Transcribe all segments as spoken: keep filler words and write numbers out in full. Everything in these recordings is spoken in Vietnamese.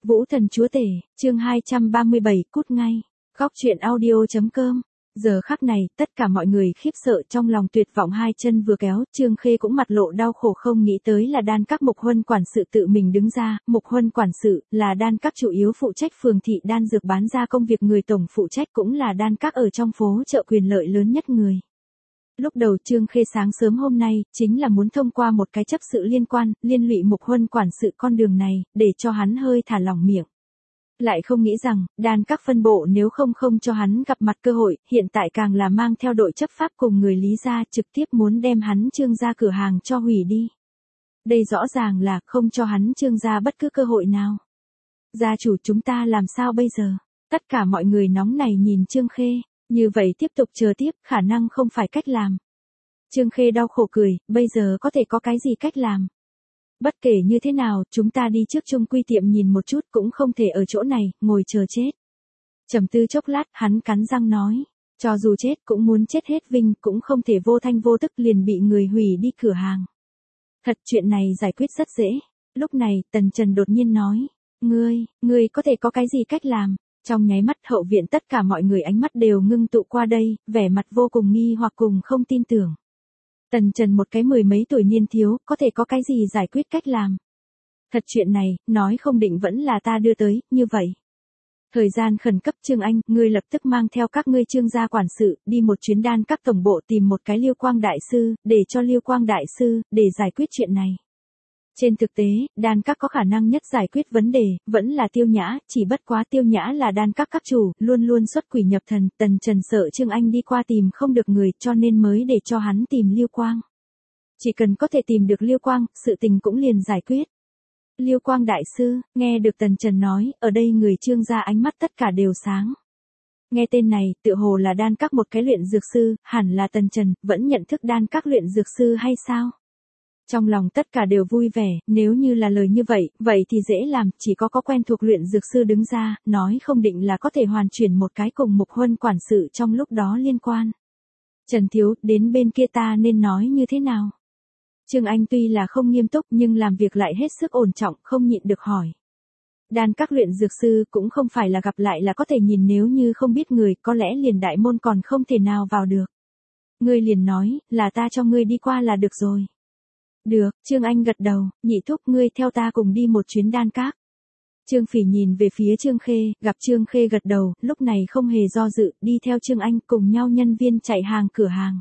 Vũ Thần Chúa Tể, chương hai trăm ba mươi bảy, cút ngay. Góc truyện audio chấm com. Giờ khắc này, tất cả mọi người khiếp sợ trong lòng tuyệt vọng, hai chân vừa kéo, Trương Khê cũng mặt lộ đau khổ, không nghĩ tới là đan các Mục Huân quản sự tự mình đứng ra. Mục Huân quản sự là đan các chủ yếu phụ trách phường thị đan dược bán ra công việc, người tổng phụ trách cũng là đan các ở trong phố chợ quyền lợi lớn nhất người. Lúc đầu Trương Khê sáng sớm hôm nay, chính là muốn thông qua một cái chấp sự liên quan, liên lụy Mục Huân quản sự con đường này, để cho hắn hơi thả lỏng miệng. Lại không nghĩ rằng, đan các phân bộ nếu không không cho hắn gặp mặt cơ hội, hiện tại càng là mang theo đội chấp pháp cùng người Lý gia trực tiếp muốn đem hắn Trương gia cửa hàng cho hủy đi. Đây rõ ràng là không cho hắn Trương gia bất cứ cơ hội nào. Gia chủ, chúng ta làm sao bây giờ? Tất cả mọi người nóng này nhìn Trương Khê. Như vậy tiếp tục chờ tiếp, khả năng không phải cách làm. Trương Khê đau khổ cười, bây giờ có thể có cái gì cách làm? Bất kể như thế nào, chúng ta đi trước Trung Quy tiệm nhìn một chút, cũng không thể ở chỗ này, ngồi chờ chết. Trầm tư chốc lát, hắn cắn răng nói, cho dù chết cũng muốn chết hết vinh, cũng không thể vô thanh vô tức liền bị người hủy đi cửa hàng. Thật, chuyện này giải quyết rất dễ. Lúc này, Tần Trần đột nhiên nói, ngươi, ngươi có thể có cái gì cách làm? Trong nháy mắt hậu viện tất cả mọi người ánh mắt đều ngưng tụ qua đây, vẻ mặt vô cùng nghi hoặc cùng không tin tưởng. Tần Trần một cái mười mấy tuổi niên thiếu, có thể có cái gì giải quyết cách làm? Thật, chuyện này, nói không định vẫn là ta đưa tới, như vậy. Thời gian khẩn cấp, Trương Anh, ngươi lập tức mang theo các ngươi Trương gia quản sự, đi một chuyến đan các tổng bộ tìm một cái Liêu Quang đại sư, để cho Liêu Quang đại sư, để giải quyết chuyện này. Trên thực tế, đan các có khả năng nhất giải quyết vấn đề, vẫn là Tiêu Nhã, chỉ bất quá Tiêu Nhã là đan các các chủ, luôn luôn xuất quỷ nhập thần, Tần Trần sợ Trương Anh đi qua tìm không được người, cho nên mới để cho hắn tìm Liêu Quang. Chỉ cần có thể tìm được Liêu Quang, sự tình cũng liền giải quyết. Liêu Quang đại sư, nghe được Tần Trần nói, ở đây người Trương gia ánh mắt tất cả đều sáng. Nghe tên này, tựa hồ là đan các một cái luyện dược sư, hẳn là Tần Trần, vẫn nhận thức đan các luyện dược sư hay sao? Trong lòng tất cả đều vui vẻ, nếu như là lời như vậy, vậy thì dễ làm, chỉ có có quen thuộc luyện dược sư đứng ra, nói không định là có thể hoàn chuyển một cái cùng Mục Huân quản sự trong lúc đó liên quan. Trần Thiếu, đến bên kia ta nên nói như thế nào? Trương Anh tuy là không nghiêm túc nhưng làm việc lại hết sức ổn trọng, không nhịn được hỏi. Đan các luyện dược sư cũng không phải là gặp lại là có thể nhìn, nếu như không biết người, có lẽ liền đại môn còn không thể nào vào được. Ngươi liền nói, là ta cho ngươi đi qua là được rồi. Được, Trương Anh gật đầu, nhị thúc, ngươi theo ta cùng đi một chuyến đan các. Trương Phỉ nhìn về phía Trương Khê, gặp Trương Khê gật đầu, lúc này không hề do dự, đi theo Trương Anh cùng nhau nhân viên chạy hàng cửa hàng.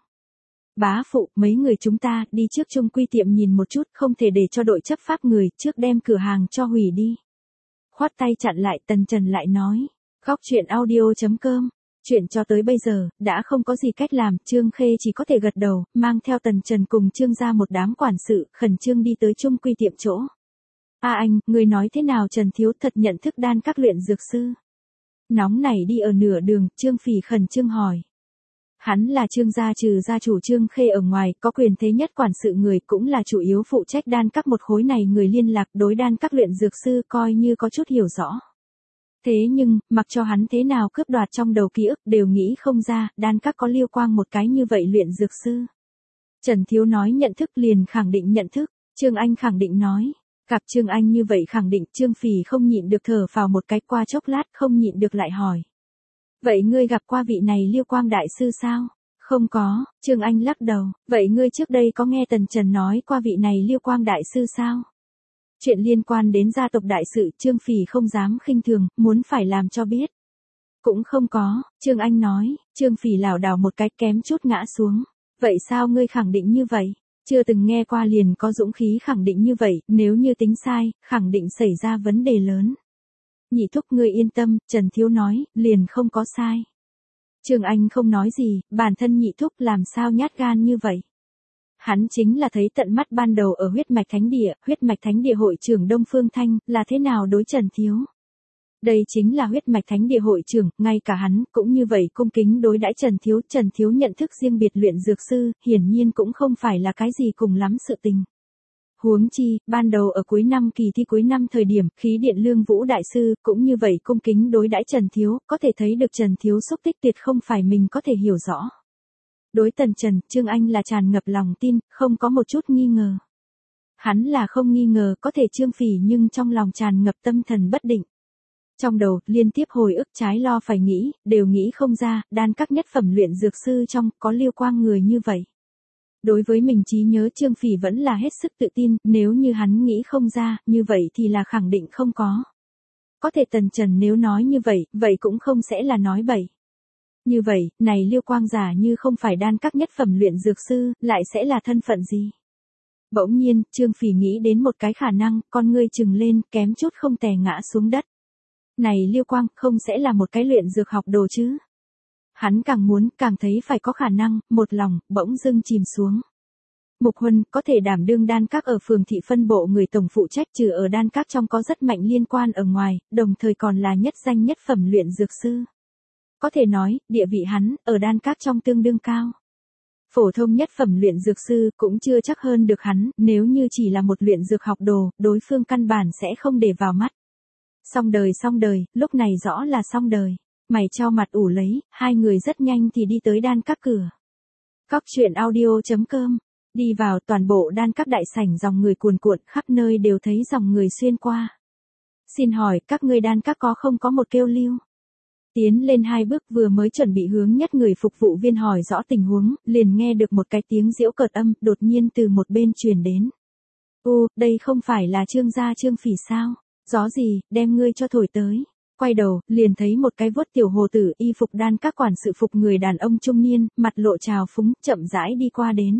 Bá phụ, mấy người chúng ta đi trước Trung Quy tiệm nhìn một chút, không thể để cho đội chấp pháp người trước đem cửa hàng cho hủy đi. Khoát tay chặn lại, Tần Trần lại nói, góc truyện audio chấm com. Chuyện cho tới bây giờ, đã không có gì cách làm, Trương Khê chỉ có thể gật đầu, mang theo Tần Trần cùng Trương gia một đám quản sự, khẩn trương đi tới Trung Quy tiệm chỗ. A anh, người nói thế nào? Trần Thiếu thật nhận thức đan các luyện dược sư? Nóng này đi ở nửa đường, Trương Phỉ khẩn trương hỏi. Hắn là Trương gia trừ gia chủ Trương Khê ở ngoài, có quyền thế nhất quản sự người, cũng là chủ yếu phụ trách đan các một khối này người liên lạc, đối đan các luyện dược sư coi như có chút hiểu rõ. Thế nhưng, mặc cho hắn thế nào cướp đoạt trong đầu ký ức đều nghĩ không ra, đan các có Liêu Quang một cái như vậy luyện dược sư. Trần Thiếu nói nhận thức liền khẳng định nhận thức, Trương Anh khẳng định nói. Gặp Trương Anh như vậy khẳng định, Trương Phỉ không nhịn được thở phào một cái, qua chốc lát không nhịn được lại hỏi. Vậy ngươi gặp qua vị này Liêu Quang đại sư sao? Không có, Trương Anh lắc đầu. Vậy ngươi trước đây có nghe Tần Trần nói qua vị này Liêu Quang đại sư sao? Chuyện liên quan đến gia tộc đại sự, Trương Phỉ không dám khinh thường, muốn phải làm cho biết. Cũng không có, Trương Anh nói. Trương Phỉ lảo đảo một cái, kém chút ngã xuống. Vậy sao ngươi khẳng định như vậy? Chưa từng nghe qua liền có dũng khí khẳng định như vậy, nếu như tính sai, khẳng định xảy ra vấn đề lớn. Nhị thúc, ngươi yên tâm, Trần Thiếu nói, liền không có sai. Trương Anh không nói gì, bản thân nhị thúc làm sao nhát gan như vậy. Hắn chính là thấy tận mắt ban đầu ở huyết mạch thánh địa, huyết mạch thánh địa hội trưởng Đông Phương Thanh, là thế nào đối Trần Thiếu. Đây chính là huyết mạch thánh địa hội trưởng, ngay cả hắn, cũng như vậy cung kính đối đãi Trần Thiếu. Trần Thiếu nhận thức riêng biệt luyện dược sư, hiển nhiên cũng không phải là cái gì cùng lắm sự tình. Huống chi, ban đầu ở cuối năm kỳ thi cuối năm thời điểm, khí điện Lương Vũ đại sư, cũng như vậy cung kính đối đãi Trần Thiếu, có thể thấy được Trần Thiếu xúc tích tuyệt không phải mình có thể hiểu rõ. Đối Tần Trần, Trương Anh là tràn ngập lòng tin, không có một chút nghi ngờ. Hắn là không nghi ngờ có thể Trương Phỉ, nhưng trong lòng tràn ngập tâm thần bất định. Trong đầu, liên tiếp hồi ức trái lo phải nghĩ, đều nghĩ không ra, đan các nhất phẩm luyện dược sư trong, có Liêu Quang người như vậy. Đối với mình trí nhớ Trương Phỉ vẫn là hết sức tự tin, nếu như hắn nghĩ không ra, như vậy thì là khẳng định không có. Có thể Tần Trần nếu nói như vậy, vậy cũng không sẽ là nói bậy. Như vậy, này Liêu Quang giả như không phải đan các nhất phẩm luyện dược sư, lại sẽ là thân phận gì? Bỗng nhiên, Trương Phỉ nghĩ đến một cái khả năng, con ngươi trừng lên, kém chút không tè ngã xuống đất. Này Liêu Quang, không sẽ là một cái luyện dược học đồ chứ? Hắn càng muốn, càng thấy phải có khả năng, một lòng, bỗng dưng chìm xuống. Mục Huân, có thể đảm đương đan các ở phường thị phân bộ người tổng phụ trách trừ ở đan các trong có rất mạnh liên quan ở ngoài, đồng thời còn là nhất danh nhất phẩm luyện dược sư. Có thể nói, địa vị hắn, ở đan các trong tương đương cao. Phổ thông nhất phẩm luyện dược sư cũng chưa chắc hơn được hắn, nếu như chỉ là một luyện dược học đồ, đối phương căn bản sẽ không để vào mắt. Xong đời xong đời, lúc này rõ là xong đời. Mày cho mặt ủ lấy, hai người rất nhanh thì đi tới đan các cửa. Cóc truyện audio chấm com. Đi vào toàn bộ đan các đại sảnh dòng người cuồn cuộn khắp nơi đều thấy dòng người xuyên qua. Xin hỏi các ngươi đan các có không có một kêu lưu? Tiến lên hai bước vừa mới chuẩn bị hướng nhất người phục vụ viên hỏi rõ tình huống, liền nghe được một cái tiếng giễu cợt âm đột nhiên từ một bên truyền đến. Ô, đây không phải là Trương gia Trương Phỉ sao? Gió gì, đem ngươi cho thổi tới. Quay đầu, liền thấy một cái vuốt tiểu hồ tử y phục đan các quản sự phục người đàn ông trung niên, mặt lộ trào phúng, chậm rãi đi qua đến.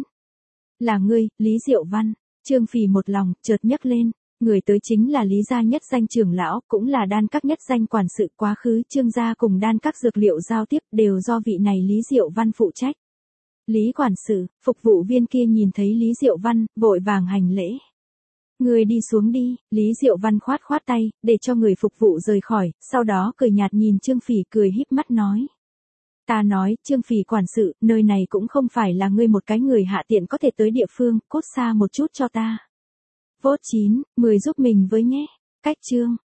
Là ngươi, Lý Diệu Văn. Trương Phỉ một lòng, chợt nhấc lên. Người tới chính là Lý gia nhất danh trưởng lão, cũng là đan các nhất danh quản sự quá khứ Trương gia cùng đan các dược liệu giao tiếp đều do vị này Lý Diệu Văn phụ trách. Lý quản sự, phục vụ viên kia nhìn thấy Lý Diệu Văn, vội vàng hành lễ. Người đi xuống đi, Lý Diệu Văn khoát khoát tay, để cho người phục vụ rời khỏi, sau đó cười nhạt nhìn Trương Phỉ cười híp mắt nói. Ta nói, Trương Phỉ quản sự, nơi này cũng không phải là ngươi một cái người hạ tiện có thể tới địa phương, cốt xa một chút cho ta. Vote chín, mười giúp mình với nhé. Cách chương.